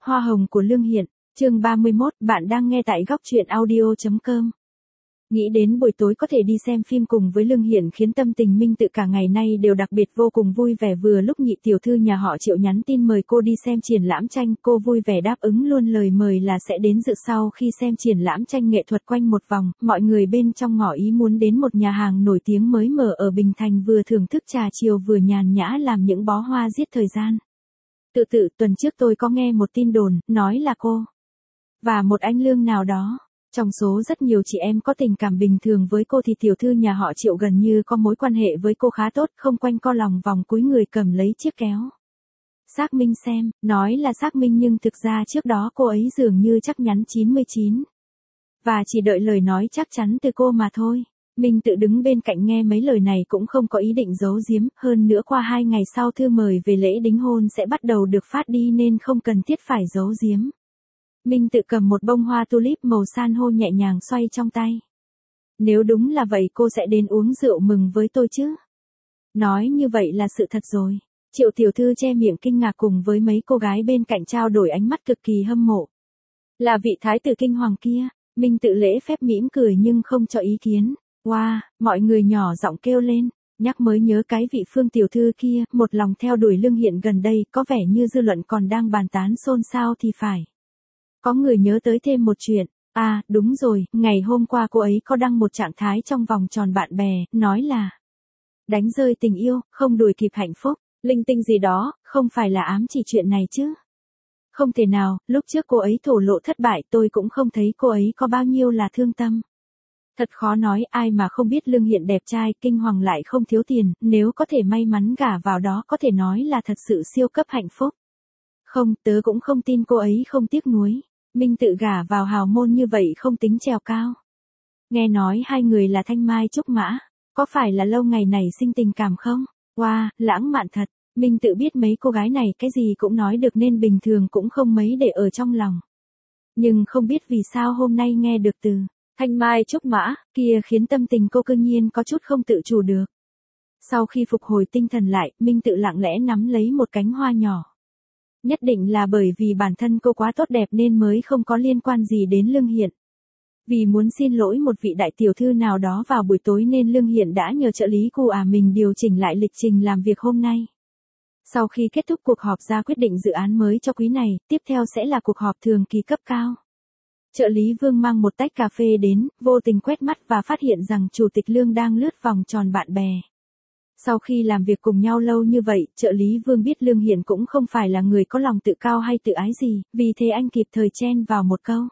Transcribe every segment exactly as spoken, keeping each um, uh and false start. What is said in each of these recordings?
Hoa hồng của Lương Hiện, chương ba mươi mốt, bạn đang nghe tại góc truyện audio chấm com. Nghĩ đến buổi tối có thể đi xem phim cùng với Lương Hiện khiến tâm tình Minh Tự cả ngày nay đều đặc biệt vô cùng vui vẻ. Vừa lúc nhị tiểu thư nhà họ Triệu nhắn tin mời cô đi xem triển lãm tranh, cô vui vẻ đáp ứng luôn lời mời là sẽ đến dự. Sau khi xem triển lãm tranh nghệ thuật quanh một vòng, mọi người bên trong ngỏ ý muốn đến một nhà hàng nổi tiếng mới mở ở Bình Thành, vừa thưởng thức trà chiều vừa nhàn nhã làm những bó hoa giết thời gian. Tự tự, tuần trước tôi có nghe một tin đồn, nói là cô và một anh Lương nào đó, trong số rất nhiều chị em có tình cảm bình thường với cô thì tiểu thư nhà họ Triệu gần như có mối quan hệ với cô khá tốt, không quanh co lòng vòng cúi người cầm lấy chiếc kéo. Xác minh xem, nói là xác minh nhưng thực ra trước đó cô ấy dường như chắc nhắn chín mươi chín. Và chỉ đợi lời nói chắc chắn từ cô mà thôi. Minh Tự đứng bên cạnh nghe mấy lời này cũng không có ý định giấu giếm, hơn nữa qua hai ngày sau thư mời về lễ đính hôn sẽ bắt đầu được phát đi nên không cần thiết phải giấu giếm. Minh Tự cầm một bông hoa tulip màu san hô nhẹ nhàng xoay trong tay. Nếu đúng là vậy cô sẽ đến uống rượu mừng với tôi chứ? Nói như vậy là sự thật rồi. Triệu tiểu thư che miệng kinh ngạc cùng với mấy cô gái bên cạnh trao đổi ánh mắt cực kỳ hâm mộ. Là vị thái tử kinh hoàng kia. Minh Tự lễ phép mỉm cười nhưng không cho ý kiến. Wow, mọi người nhỏ giọng kêu lên, nhắc mới nhớ cái vị Phương tiểu thư kia, một lòng theo đuổi Lương Hiện gần đây, có vẻ như dư luận còn đang bàn tán xôn xao thì phải. Có người nhớ tới thêm một chuyện, à, đúng rồi, ngày hôm qua cô ấy có đăng một trạng thái trong vòng tròn bạn bè, nói là đánh rơi tình yêu, không đuổi kịp hạnh phúc, linh tinh gì đó, không phải là ám chỉ chuyện này chứ. Không thể nào, lúc trước cô ấy thổ lộ thất bại tôi cũng không thấy cô ấy có bao nhiêu là thương tâm. Thật khó nói, ai mà không biết Lương Hiện đẹp trai, kinh hoàng lại không thiếu tiền, nếu có thể may mắn gả vào đó có thể nói là thật sự siêu cấp hạnh phúc. Không, tớ cũng không tin cô ấy không tiếc nuối. Minh Tự gả vào hào môn như vậy không tính trèo cao. Nghe nói hai người là thanh mai trúc mã, có phải là lâu ngày nảy sinh tình cảm không? Wow, lãng mạn thật. Minh Tự biết mấy cô gái này cái gì cũng nói được nên bình thường cũng không mấy để ở trong lòng. Nhưng không biết vì sao hôm nay nghe được từ thanh mai trúc mã kia khiến tâm tình cô cương nhiên có chút không tự chủ được. Sau khi phục hồi tinh thần lại, Minh Tự lặng lẽ nắm lấy một cánh hoa nhỏ. Nhất định là bởi vì bản thân cô quá tốt đẹp nên mới không có liên quan gì đến Lương Hiện. Vì muốn xin lỗi một vị đại tiểu thư nào đó vào buổi tối nên Lương Hiện đã nhờ trợ lý của à mình điều chỉnh lại lịch trình làm việc hôm nay. Sau khi kết thúc cuộc họp ra quyết định dự án mới cho quý này, tiếp theo sẽ là cuộc họp thường kỳ cấp cao. Trợ lý Vương mang một tách cà phê đến, vô tình quét mắt và phát hiện rằng Chủ tịch Lương đang lướt vòng tròn bạn bè. Sau khi làm việc cùng nhau lâu như vậy, trợ lý Vương biết Lương Hiện cũng không phải là người có lòng tự cao hay tự ái gì, vì thế anh kịp thời chen vào một câu.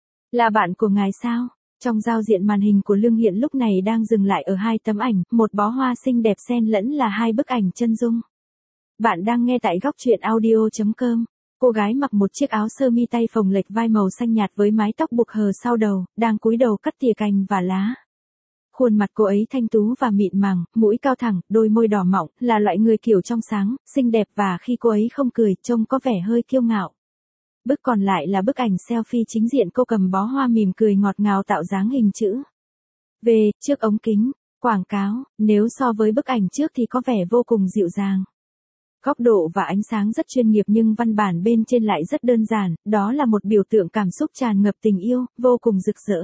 Là bạn của ngài sao? Trong giao diện màn hình của Lương Hiện lúc này đang dừng lại ở hai tấm ảnh, một bó hoa xinh đẹp xen lẫn là hai bức ảnh chân dung. Bạn đang nghe tại góc truyện audio chấm com. Cô gái mặc một chiếc áo sơ mi tay phồng lệch vai màu xanh nhạt với mái tóc buộc hờ sau đầu, đang cúi đầu cắt tỉa cành và lá. Khuôn mặt cô ấy thanh tú và mịn màng, mũi cao thẳng, đôi môi đỏ mọng, là loại người kiểu trong sáng, xinh đẹp và khi cô ấy không cười, trông có vẻ hơi kiêu ngạo. Bức còn lại là bức ảnh selfie chính diện cô cầm bó hoa mỉm cười ngọt ngào tạo dáng hình chữ V, trước ống kính, quảng cáo, nếu so với bức ảnh trước thì có vẻ vô cùng dịu dàng. Góc độ và ánh sáng rất chuyên nghiệp nhưng văn bản bên trên lại rất đơn giản, đó là một biểu tượng cảm xúc tràn ngập tình yêu, vô cùng rực rỡ.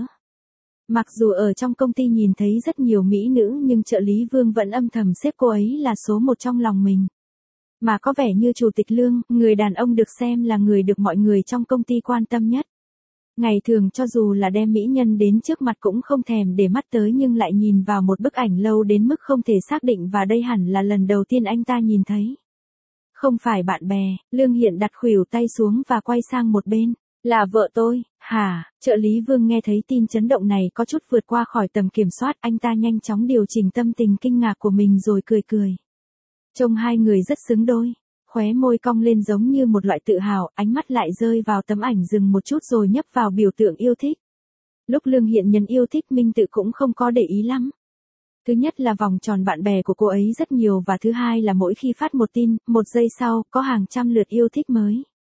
Mặc dù ở trong công ty nhìn thấy rất nhiều mỹ nữ nhưng trợ lý Vương vẫn âm thầm xếp cô ấy là số một trong lòng mình. Mà có vẻ như Chủ tịch Lương, người đàn ông được xem là người được mọi người trong công ty quan tâm nhất. Ngày thường cho dù là đem mỹ nhân đến trước mặt cũng không thèm để mắt tới nhưng lại nhìn vào một bức ảnh lâu đến mức không thể xác định và đây hẳn là lần đầu tiên anh ta nhìn thấy. Không phải bạn bè, Lương Hiện đặt khuỷu tay xuống và quay sang một bên. Là vợ tôi, hả? Trợ lý Vương nghe thấy tin chấn động này có chút vượt qua khỏi tầm kiểm soát, anh ta nhanh chóng điều chỉnh tâm tình kinh ngạc của mình rồi cười cười. Trông hai người rất xứng đôi, khóe môi cong lên giống như một loại tự hào, ánh mắt lại rơi vào tấm ảnh dừng một chút rồi nhấp vào biểu tượng yêu thích. Lúc Lương Hiện nhấn yêu thích Minh Tự cũng không có để ý lắm. Thứ nhất là vòng tròn bạn bè của cô ấy rất nhiều và thứ hai là mỗi khi phát một tin, một giây sau, có hàng trăm lượt yêu thích mới.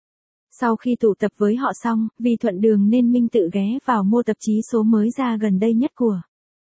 Sau khi tụ tập với họ xong, vì thuận đường nên Minh Tự ghé vào mua tạp chí số mới ra gần đây nhất của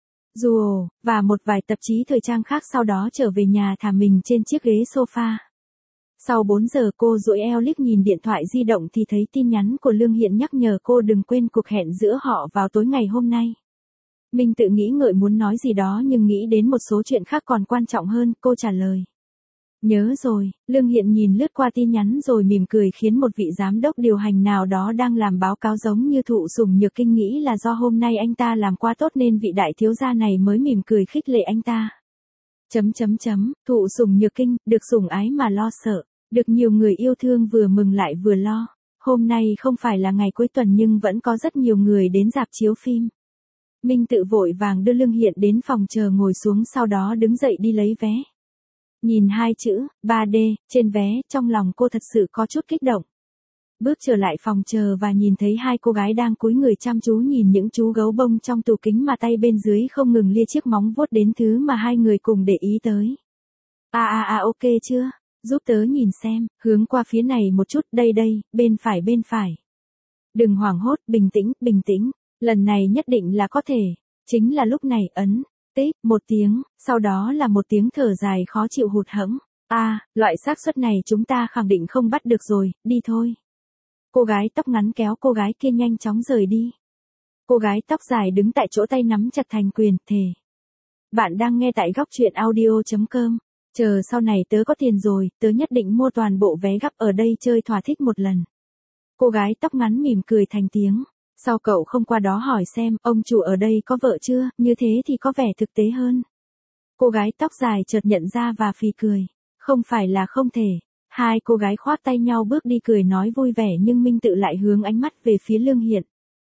Duo, và một vài tạp chí thời trang khác sau đó trở về nhà thả mình trên chiếc ghế sofa. Sau bốn giờ cô duỗi eo liếc nhìn điện thoại di động thì thấy tin nhắn của Lương Hiện nhắc nhở cô đừng quên cuộc hẹn giữa họ vào tối ngày hôm nay. Minh tự nghĩ ngợi muốn nói gì đó nhưng nghĩ đến một số chuyện khác còn quan trọng hơn, cô trả lời. Nhớ rồi. Lương Hiện nhìn lướt qua tin nhắn rồi mỉm cười khiến một vị giám đốc điều hành nào đó đang làm báo cáo giống như Thụ Sủng Nhược Kinh nghĩ là do hôm nay anh ta làm quá tốt nên vị đại thiếu gia này mới mỉm cười khích lệ anh ta. Chấm chấm chấm, Thụ Sủng Nhược Kinh, được sủng ái mà lo sợ, được nhiều người yêu thương vừa mừng lại vừa lo. Hôm nay không phải là ngày cuối tuần nhưng vẫn có rất nhiều người đến rạp chiếu phim. Minh tự vội vàng đưa Lương Hiện đến phòng chờ ngồi xuống sau đó đứng dậy đi lấy vé. Nhìn hai chữ, ba D, trên vé, trong lòng cô thật sự có chút kích động. Bước trở lại phòng chờ và nhìn thấy hai cô gái đang cúi người chăm chú nhìn những chú gấu bông trong tủ kính mà tay bên dưới không ngừng lia chiếc móng vuốt đến thứ mà hai người cùng để ý tới. À à à ok chưa? Giúp tớ nhìn xem, hướng qua phía này một chút, đây đây, bên phải bên phải. Đừng hoảng hốt, bình tĩnh, bình tĩnh, lần này nhất định là có thể. Chính là lúc này ấn. Tích, một tiếng, sau đó là một tiếng thở dài khó chịu hụt hẫng. À, loại xác suất này chúng ta khẳng định không bắt được rồi, đi thôi. Cô gái tóc ngắn kéo cô gái kia nhanh chóng rời đi. Cô gái tóc dài đứng tại chỗ tay nắm chặt thành quyền, thề. Bạn đang nghe tại góc truyện audio chấm com. Chờ sau này tớ có tiền rồi, tớ nhất định mua toàn bộ vé gấp ở đây chơi thỏa thích một lần. Cô gái tóc ngắn mỉm cười thành tiếng. Sao cậu không qua đó hỏi xem, ông chủ ở đây có vợ chưa, như thế thì có vẻ thực tế hơn. Cô gái tóc dài chợt nhận ra và phì cười. Không phải là không thể. Hai cô gái khoác tay nhau bước đi cười nói vui vẻ nhưng Minh tự lại hướng ánh mắt về phía Lương Hiện.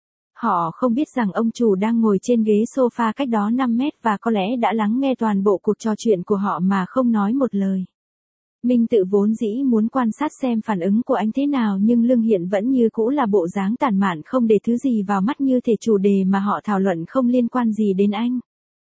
Họ không biết rằng ông chủ đang ngồi trên ghế sofa cách đó năm mét và có lẽ đã lắng nghe toàn bộ cuộc trò chuyện của họ mà không nói một lời. Minh tự vốn dĩ muốn quan sát xem phản ứng của anh thế nào nhưng Lương Hiện vẫn như cũ là bộ dáng tản mạn không để thứ gì vào mắt như thể chủ đề mà họ thảo luận không liên quan gì đến anh.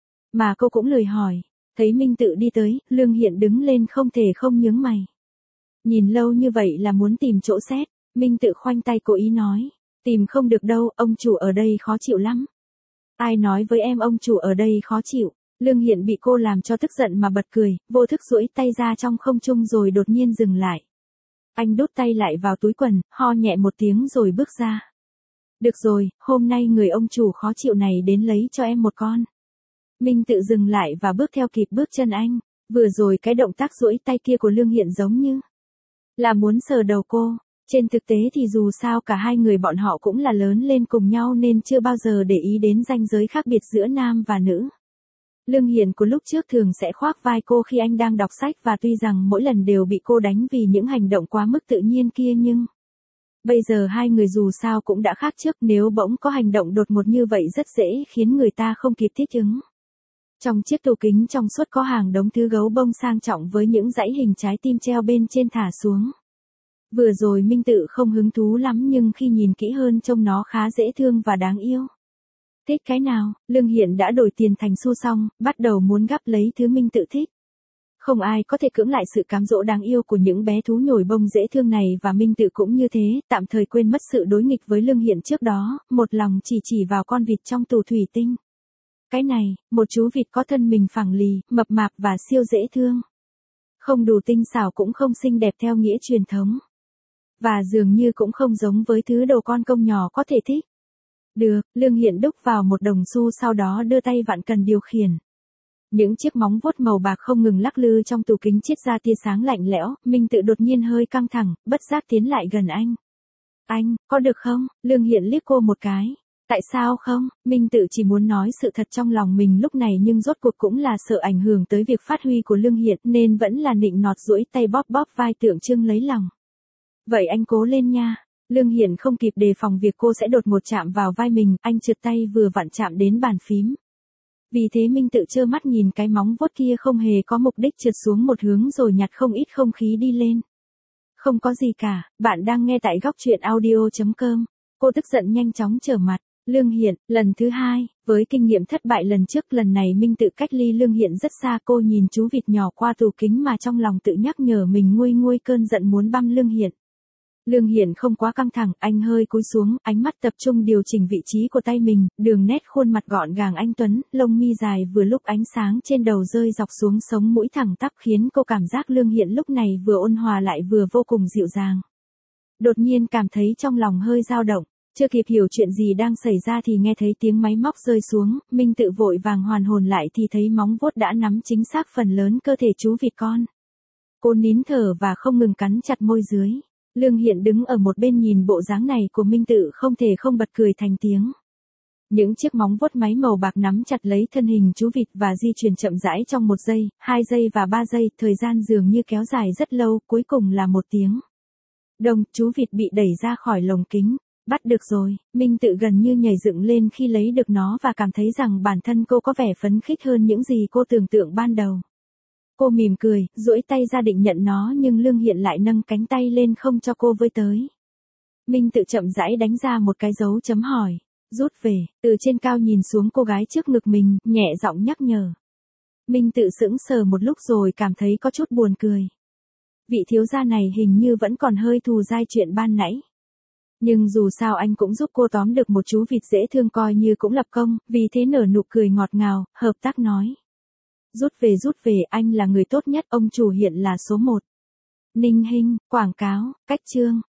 Mà cô cũng lười hỏi. Thấy Minh tự đi tới, Lương Hiện đứng lên không thể không nhướng mày. Nhìn lâu như vậy là muốn tìm chỗ xét, Minh tự khoanh tay cố ý nói. Tìm không được đâu, ông chủ ở đây khó chịu lắm. Ai nói với em ông chủ ở đây khó chịu? Lương Hiện bị cô làm cho tức giận mà bật cười, vô thức duỗi tay ra trong không trung rồi đột nhiên dừng lại. Anh đút tay lại vào túi quần, ho nhẹ một tiếng rồi bước ra. Được rồi, hôm nay người ông chủ khó chịu này đến lấy cho em một con. Minh tự dừng lại và bước theo kịp bước chân anh. Vừa rồi cái động tác duỗi tay kia của Lương Hiện giống như là muốn sờ đầu cô. Trên thực tế thì dù sao cả hai người bọn họ cũng là lớn lên cùng nhau nên chưa bao giờ để ý đến ranh giới khác biệt giữa nam và nữ. Lương Hiện của lúc trước thường sẽ khoác vai cô khi anh đang đọc sách và tuy rằng mỗi lần đều bị cô đánh vì những hành động quá mức tự nhiên kia nhưng bây giờ hai người dù sao cũng đã khác trước, nếu bỗng có hành động đột ngột như vậy rất dễ khiến người ta không kịp thích ứng. Trong chiếc tủ kính trong suốt có hàng đống thứ gấu bông sang trọng với những dãy hình trái tim treo bên trên thả xuống. Vừa rồi Minh tự không hứng thú lắm nhưng khi nhìn kỹ hơn trông nó khá dễ thương và đáng yêu. Thích cái nào? Lương Hiện đã đổi tiền thành xu xong, bắt đầu muốn gắp lấy thứ Minh tự thích. Không ai có thể cưỡng lại sự cám dỗ đáng yêu của những bé thú nhồi bông dễ thương này và Minh tự cũng như thế, tạm thời quên mất sự đối nghịch với Lương Hiện trước đó, một lòng chỉ chỉ vào con vịt trong tủ thủy tinh. Cái này, một chú vịt có thân mình phẳng lì, mập mạp và siêu dễ thương. Không đủ tinh xảo cũng không xinh đẹp theo nghĩa truyền thống. Và dường như cũng không giống với thứ đồ con công nhỏ có thể thích. Được, Lương Hiện đúc vào một đồng xu sau đó đưa tay vặn cần điều khiển. Những chiếc móng vuốt màu bạc không ngừng lắc lư trong tủ kính chiết ra tia sáng lạnh lẽo, Minh tự đột nhiên hơi căng thẳng, bất giác tiến lại gần anh. Anh, có được không? Lương Hiện liếc cô một cái. Tại sao không? Minh tự chỉ muốn nói sự thật trong lòng mình lúc này nhưng rốt cuộc cũng là sợ ảnh hưởng tới việc phát huy của Lương Hiện nên vẫn là nịnh nọt duỗi tay bóp bóp vai tượng trưng lấy lòng. Vậy anh cố lên nha. Lương Hiện không kịp đề phòng việc cô sẽ đột ngột chạm vào vai mình, anh trượt tay vừa vặn chạm đến bàn phím. Vì thế Minh tự trơ mắt nhìn cái móng vuốt kia không hề có mục đích trượt xuống một hướng rồi nhặt không ít không khí đi lên. Không có gì cả, bạn đang nghe tại góc truyện audio chấm com. Cô tức giận nhanh chóng trở mặt. Lương Hiện, lần thứ hai, với kinh nghiệm thất bại lần trước lần này Minh tự cách ly Lương Hiện rất xa, cô nhìn chú vịt nhỏ qua tủ kính mà trong lòng tự nhắc nhở mình nguôi nguôi cơn giận muốn băm Lương Hiện. Lương Hiển không quá căng thẳng, anh hơi cúi xuống, ánh mắt tập trung điều chỉnh vị trí của tay mình, đường nét khuôn mặt gọn gàng anh tuấn, lông mi dài vừa lúc ánh sáng trên đầu rơi dọc xuống sống mũi thẳng tắp khiến cô cảm giác Lương Hiển lúc này vừa ôn hòa lại vừa vô cùng dịu dàng. Đột nhiên cảm thấy trong lòng hơi dao động, chưa kịp hiểu chuyện gì đang xảy ra thì nghe thấy tiếng máy móc rơi xuống, Minh Tự vội vàng hoàn hồn lại thì thấy móng vuốt đã nắm chính xác phần lớn cơ thể chú vịt con. Cô nín thở và không ngừng cắn chặt môi dưới. Lương Hiển đứng ở một bên nhìn bộ dáng này của Minh Tự không thể không bật cười thành tiếng. Những chiếc móng vuốt máy màu bạc nắm chặt lấy thân hình chú vịt và di chuyển chậm rãi trong một giây, hai giây và ba giây, thời gian dường như kéo dài rất lâu, cuối cùng là một tiếng. Đồng, chú vịt bị đẩy ra khỏi lồng kính. Bắt được rồi, Minh Tự gần như nhảy dựng lên khi lấy được nó và cảm thấy rằng bản thân cô có vẻ phấn khích hơn những gì cô tưởng tượng ban đầu. Cô mỉm cười, duỗi tay ra định nhận nó nhưng Lương Hiển lại nâng cánh tay lên không cho cô với tới. Minh Tự chậm rãi đánh ra một cái dấu chấm hỏi, rút về, từ trên cao nhìn xuống cô gái trước ngực mình, nhẹ giọng nhắc nhở. Minh Tự sững sờ một lúc rồi cảm thấy có chút buồn cười. Vị thiếu gia này hình như vẫn còn hơi thù dai chuyện ban nãy. Nhưng dù sao anh cũng giúp cô tóm được một chú vịt dễ thương coi như cũng lập công, vì thế nở nụ cười ngọt ngào, hợp tác nói. Rút về rút về, anh là người tốt nhất, ông chủ hiện là số một. Ninh Hinh, quảng cáo, cách chương.